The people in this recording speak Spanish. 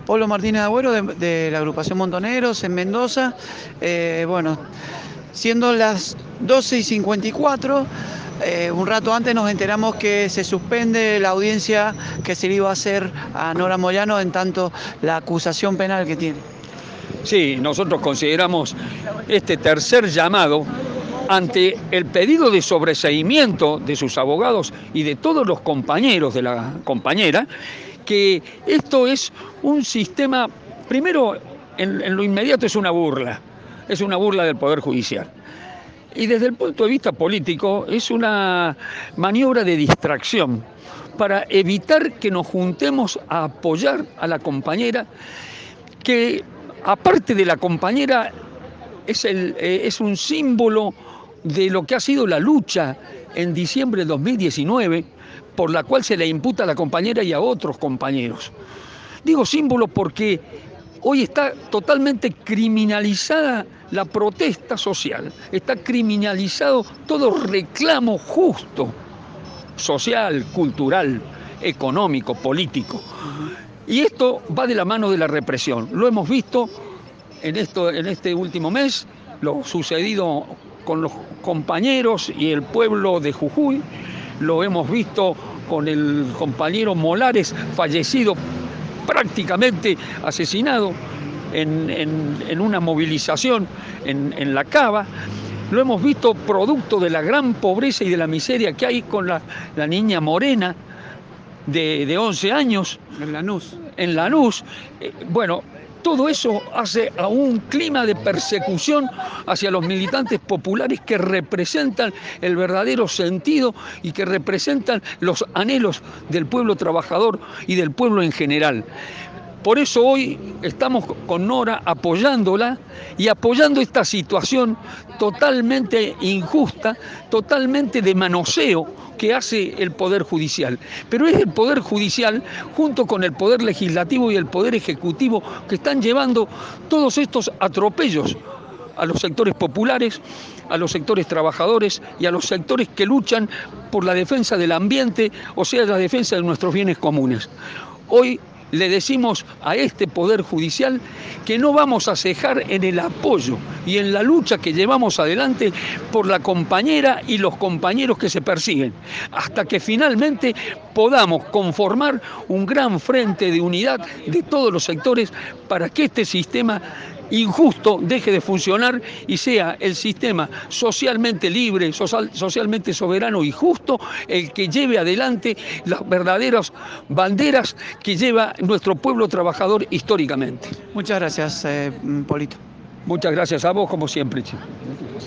Pablo Martínez Agüero de la agrupación Montoneros en Mendoza. Bueno, siendo las 12:54, un rato antes nos enteramos que se suspende la audiencia que se le iba a hacer a Nora Moyano en tanto la acusación penal que tiene. Sí, nosotros consideramos este tercer llamado ante el pedido de sobreseimiento de sus abogados y de todos los compañeros de la compañera, que esto es un sistema, primero, en lo inmediato es una burla del Poder Judicial. Y desde el punto de vista político es una maniobra de distracción para evitar que nos juntemos a apoyar a la compañera, que aparte de la compañera es un símbolo de lo que ha sido la lucha en diciembre de 2019, por la cual se le imputa a la compañera y a otros compañeros. Digo símbolo porque hoy está totalmente criminalizada la protesta social, está criminalizado todo reclamo justo, social, cultural, económico, político. Y esto va de la mano de la represión. Lo hemos visto en este último mes, lo sucedido con los compañeros y el pueblo de Jujuy, lo hemos visto con el compañero Molares, fallecido, prácticamente asesinado en una movilización en La Cava. Lo hemos visto producto de la gran pobreza y de la miseria que hay con la niña Morena de 11 años. En Lanús. Bueno, todo eso hace a un clima de persecución hacia los militantes populares que representan el verdadero sentido y que representan los anhelos del pueblo trabajador y del pueblo en general. Por eso hoy estamos con Nora apoyándola y apoyando esta situación totalmente injusta, totalmente de manoseo que hace el Poder Judicial. Pero es el Poder Judicial, junto con el Poder Legislativo y el Poder Ejecutivo, que están llevando todos estos atropellos a los sectores populares, a los sectores trabajadores y a los sectores que luchan por la defensa del ambiente, o sea, la defensa de nuestros bienes comunes. Hoy le decimos a este Poder Judicial que no vamos a cejar en el apoyo y en la lucha que llevamos adelante por la compañera y los compañeros que se persiguen, hasta que finalmente podamos conformar un gran frente de unidad de todos los sectores para que este sistema injusto deje de funcionar y sea el sistema socialmente libre, socialmente soberano y justo el que lleve adelante las verdaderas banderas que lleva nuestro pueblo trabajador históricamente. Muchas gracias, Polito. Muchas gracias a vos, como siempre, Che.